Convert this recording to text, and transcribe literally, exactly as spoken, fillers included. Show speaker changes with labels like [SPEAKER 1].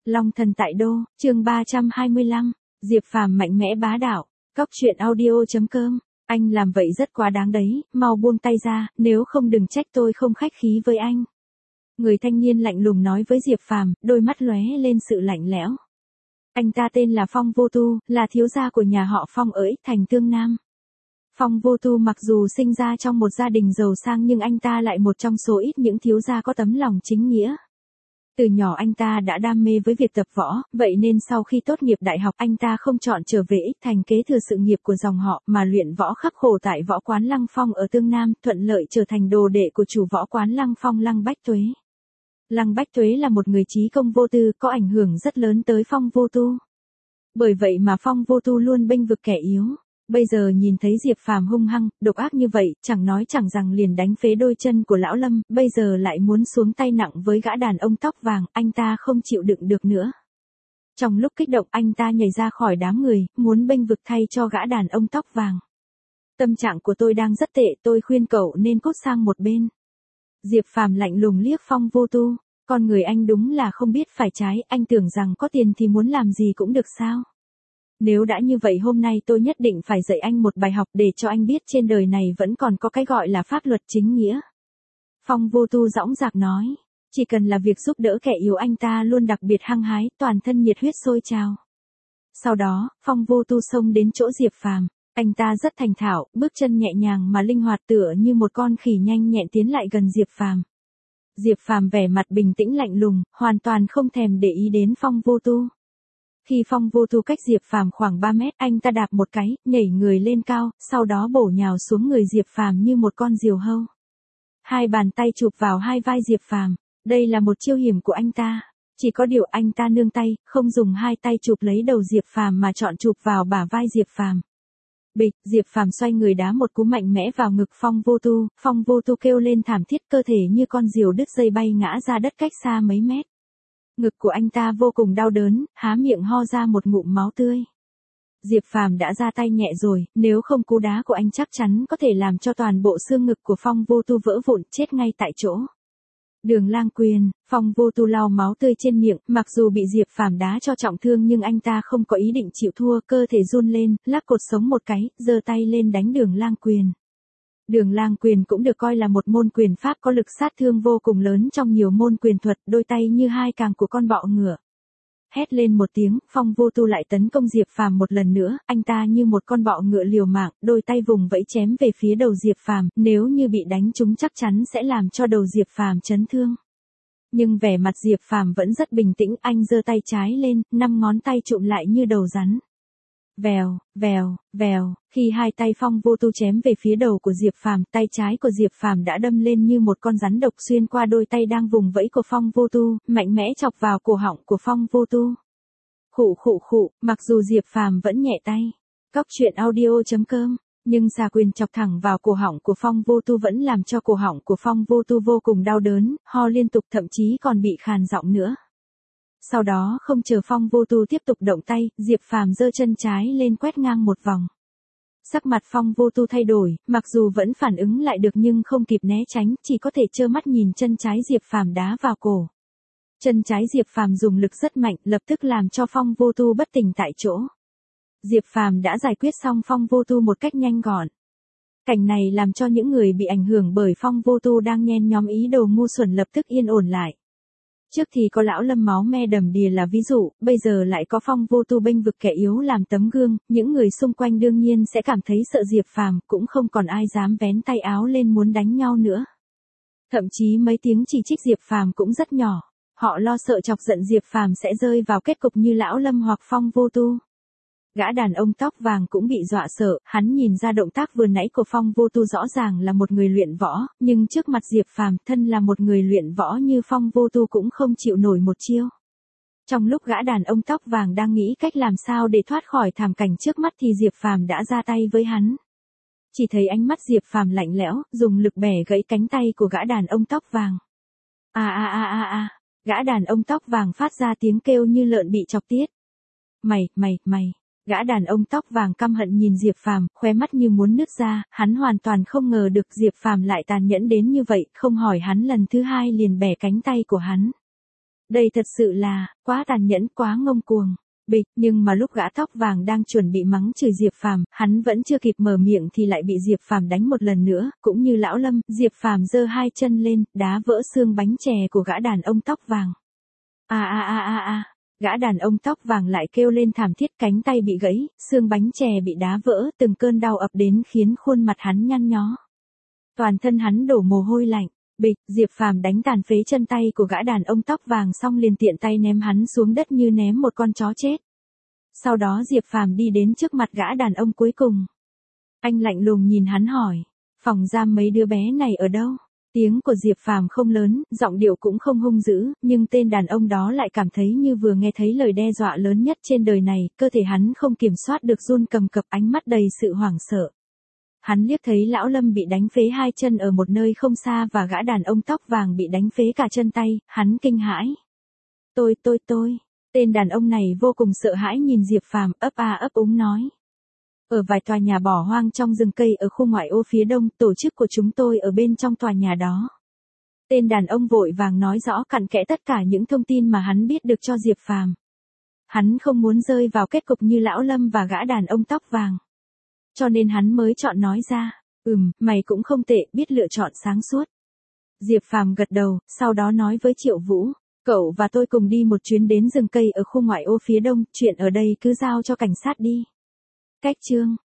[SPEAKER 1] Long thần tại đô, chương ba trăm hai mươi lăm, Diệp Phàm mạnh mẽ bá đạo. Cóc truyện audio chấm com. Anh làm vậy rất quá đáng đấy, mau buông tay ra, nếu không đừng trách tôi không khách khí với anh. Người thanh niên lạnh lùng nói với Diệp Phàm, đôi mắt lóe lên sự lạnh lẽo. Anh ta tên là Phong Vô Tu, là thiếu gia của nhà họ Phong ở Ích Thành Tương Nam. Phong Vô Tu mặc dù sinh ra trong một gia đình giàu sang nhưng anh ta lại một trong số ít những thiếu gia có tấm lòng chính nghĩa. Từ nhỏ anh ta đã đam mê với việc tập võ, vậy nên sau khi tốt nghiệp đại học anh ta không chọn trở về Ích Thành kế thừa sự nghiệp của dòng họ mà luyện võ khắc khổ tại võ quán Lăng Phong ở Tương Nam, thuận lợi trở thành đồ đệ của chủ võ quán Lăng Phong Lăng Bách Tuế. Lăng Bách Tuế là một người trí công vô tư, có ảnh hưởng rất lớn tới Phong Vô Tu. Bởi vậy mà Phong Vô Tu luôn bênh vực kẻ yếu. Bây giờ nhìn thấy Diệp Phàm hung hăng, độc ác như vậy, chẳng nói chẳng rằng liền đánh phế đôi chân của lão Lâm, bây giờ lại muốn xuống tay nặng với gã đàn ông tóc vàng, anh ta không chịu đựng được nữa. Trong lúc kích động anh ta nhảy ra khỏi đám người, muốn bênh vực thay cho gã đàn ông tóc vàng. Tâm trạng của tôi đang rất tệ, tôi khuyên cậu nên cút sang một bên. Diệp Phàm lạnh lùng liếc Phong Vô Tu, con người anh đúng là không biết phải trái, anh tưởng rằng có tiền thì muốn làm gì cũng được sao? Nếu đã như vậy hôm nay tôi nhất định phải dạy anh một bài học để cho anh biết trên đời này vẫn còn có cái gọi là pháp luật chính nghĩa. Phong Vô Tu dõng dạc nói, chỉ cần là việc giúp đỡ kẻ yếu anh ta luôn đặc biệt hăng hái, toàn thân nhiệt huyết sôi trào. Sau đó, Phong Vô Tu xông đến chỗ Diệp Phàm, anh ta rất thành thạo, bước chân nhẹ nhàng mà linh hoạt tựa như một con khỉ nhanh nhẹn tiến lại gần Diệp Phàm. Diệp Phàm vẻ mặt bình tĩnh lạnh lùng, hoàn toàn không thèm để ý đến Phong Vô Tu. Khi Phong Vô Tu cách Diệp Phàm khoảng ba mét, anh ta đạp một cái, nhảy người lên cao, sau đó bổ nhào xuống người Diệp Phàm như một con diều hâu. Hai bàn tay chụp vào hai vai Diệp Phàm, đây là một chiêu hiểm của anh ta. Chỉ có điều anh ta nương tay, không dùng hai tay chụp lấy đầu Diệp Phàm mà chọn chụp vào bả vai Diệp Phàm. Bịch, Diệp Phàm xoay người đá một cú mạnh mẽ vào ngực Phong Vô Tu, Phong Vô Tu kêu lên thảm thiết, cơ thể như con diều đứt dây bay ngã ra đất cách xa mấy mét. Ngực của anh ta vô cùng đau đớn, há miệng ho ra một ngụm máu tươi. Diệp Phàm đã ra tay nhẹ rồi, nếu không cú đá của anh chắc chắn có thể làm cho toàn bộ xương ngực của Phong Vô Tu vỡ vụn, chết ngay tại chỗ. Đường lang quyền, Phong Vô Tu lau máu tươi trên miệng, mặc dù bị Diệp Phàm đá cho trọng thương nhưng anh ta không có ý định chịu thua, cơ thể run lên, lắc cột sống một cái, giơ tay lên đánh Đường lang quyền. Đường lang quyền cũng được coi là một môn quyền pháp có lực sát thương vô cùng lớn trong nhiều môn quyền thuật, đôi tay như hai càng của con bọ ngựa. Hét lên một tiếng, Phong Vô Tu lại tấn công Diệp Phàm một lần nữa, anh ta như một con bọ ngựa liều mạng, đôi tay vùng vẫy chém về phía đầu Diệp Phàm, nếu như bị đánh trúng chắc chắn sẽ làm cho đầu Diệp Phàm chấn thương. Nhưng vẻ mặt Diệp Phàm vẫn rất bình tĩnh, anh giơ tay trái lên, năm ngón tay trụm lại như đầu rắn. Vèo, vèo, vèo, khi hai tay Phong Vô Tu chém về phía đầu của Diệp Phàm, tay trái của Diệp Phàm đã đâm lên như một con rắn độc xuyên qua đôi tay đang vùng vẫy của Phong Vô Tu, mạnh mẽ chọc vào cổ họng của Phong Vô Tu. Khụ khụ khụ, mặc dù Diệp Phàm vẫn nhẹ tay. Cóc truyện audio chấm com, nhưng xà quyền chọc thẳng vào cổ họng của Phong Vô Tu vẫn làm cho cổ họng của Phong Vô Tu vô cùng đau đớn, ho liên tục thậm chí còn bị khàn giọng nữa. Sau đó không chờ Phong Vô Tu tiếp tục động tay, Diệp Phàm giơ chân trái lên quét ngang một vòng. Sắc mặt Phong Vô Tu thay đổi, mặc dù vẫn phản ứng lại được nhưng không kịp né tránh, chỉ có thể trơ mắt nhìn chân trái Diệp Phàm đá vào cổ. Chân trái Diệp Phàm dùng lực rất mạnh, lập tức làm cho Phong Vô Tu bất tỉnh tại chỗ. Diệp Phàm đã giải quyết xong Phong Vô Tu một cách nhanh gọn. Cảnh này làm cho những người bị ảnh hưởng bởi Phong Vô Tu đang nhen nhóm ý đồ ngu xuẩn lập tức yên ổn lại. Trước thì có lão Lâm máu me đầm đìa là ví dụ, bây giờ lại có Phong Vô Tu bênh vực kẻ yếu làm tấm gương, những người xung quanh đương nhiên sẽ cảm thấy sợ Diệp Phàm, cũng không còn ai dám vén tay áo lên muốn đánh nhau nữa. Thậm chí mấy tiếng chỉ trích Diệp Phàm cũng rất nhỏ, họ lo sợ chọc giận Diệp Phàm sẽ rơi vào kết cục như lão Lâm hoặc Phong Vô Tu. Gã đàn ông tóc vàng cũng bị dọa sợ, hắn nhìn ra động tác vừa nãy của Phong Vô Tu rõ ràng là một người luyện võ, nhưng trước mặt Diệp Phàm, thân là một người luyện võ như Phong Vô Tu cũng không chịu nổi một chiêu. Trong lúc gã đàn ông tóc vàng đang nghĩ cách làm sao để thoát khỏi thảm cảnh trước mắt thì Diệp Phàm đã ra tay với hắn. Chỉ thấy ánh mắt Diệp Phàm lạnh lẽo, dùng lực bẻ gãy cánh tay của gã đàn ông tóc vàng. A a a a a, gã đàn ông tóc vàng phát ra tiếng kêu như lợn bị chọc tiết. Mày, mày, mày. Gã đàn ông tóc vàng căm hận nhìn Diệp Phàm, khóe mắt như muốn nứt ra, hắn hoàn toàn không ngờ được Diệp Phàm lại tàn nhẫn đến như vậy, không hỏi hắn lần thứ hai liền bẻ cánh tay của hắn. Đây thật sự là, quá tàn nhẫn, quá ngông cuồng. Bịch, nhưng mà lúc gã tóc vàng đang chuẩn bị mắng chửi Diệp Phàm, hắn vẫn chưa kịp mở miệng thì lại bị Diệp Phàm đánh một lần nữa, cũng như lão Lâm, Diệp Phàm giơ hai chân lên, đá vỡ xương bánh chè của gã đàn ông tóc vàng. A a a a a, gã đàn ông tóc vàng lại kêu lên thảm thiết, cánh tay bị gãy, xương bánh chè bị đá vỡ, từng cơn đau ập đến khiến khuôn mặt hắn nhăn nhó. Toàn thân hắn đổ mồ hôi lạnh. Bịch, Diệp Phàm đánh tàn phế chân tay của gã đàn ông tóc vàng xong liền tiện tay ném hắn xuống đất như ném một con chó chết. Sau đó Diệp Phàm đi đến trước mặt gã đàn ông cuối cùng. Anh lạnh lùng nhìn hắn hỏi, phòng giam mấy đứa bé này ở đâu? Tiếng của Diệp Phàm không lớn, giọng điệu cũng không hung dữ, nhưng tên đàn ông đó lại cảm thấy như vừa nghe thấy lời đe dọa lớn nhất trên đời này, cơ thể hắn không kiểm soát được run cầm cập, ánh mắt đầy sự hoảng sợ. Hắn liếc thấy lão Lâm bị đánh phế hai chân ở một nơi không xa và gã đàn ông tóc vàng bị đánh phế cả chân tay, hắn kinh hãi. Tôi tôi tôi, tên đàn ông này vô cùng sợ hãi nhìn Diệp Phàm, ấp a ấp úng nói. Ở vài tòa nhà bỏ hoang trong rừng cây ở khu ngoại ô phía đông, tổ chức của chúng tôi ở bên trong tòa nhà đó. Tên đàn ông vội vàng nói rõ cặn kẽ tất cả những thông tin mà hắn biết được cho Diệp Phàm. Hắn không muốn rơi vào kết cục như lão Lâm và gã đàn ông tóc vàng. Cho nên hắn mới chọn nói ra, ừm, mày cũng không tệ, biết lựa chọn sáng suốt. Diệp Phàm gật đầu, sau đó nói với Triệu Vũ, cậu và tôi cùng đi một chuyến đến rừng cây ở khu ngoại ô phía đông, chuyện ở đây cứ giao cho cảnh sát đi. Cách chương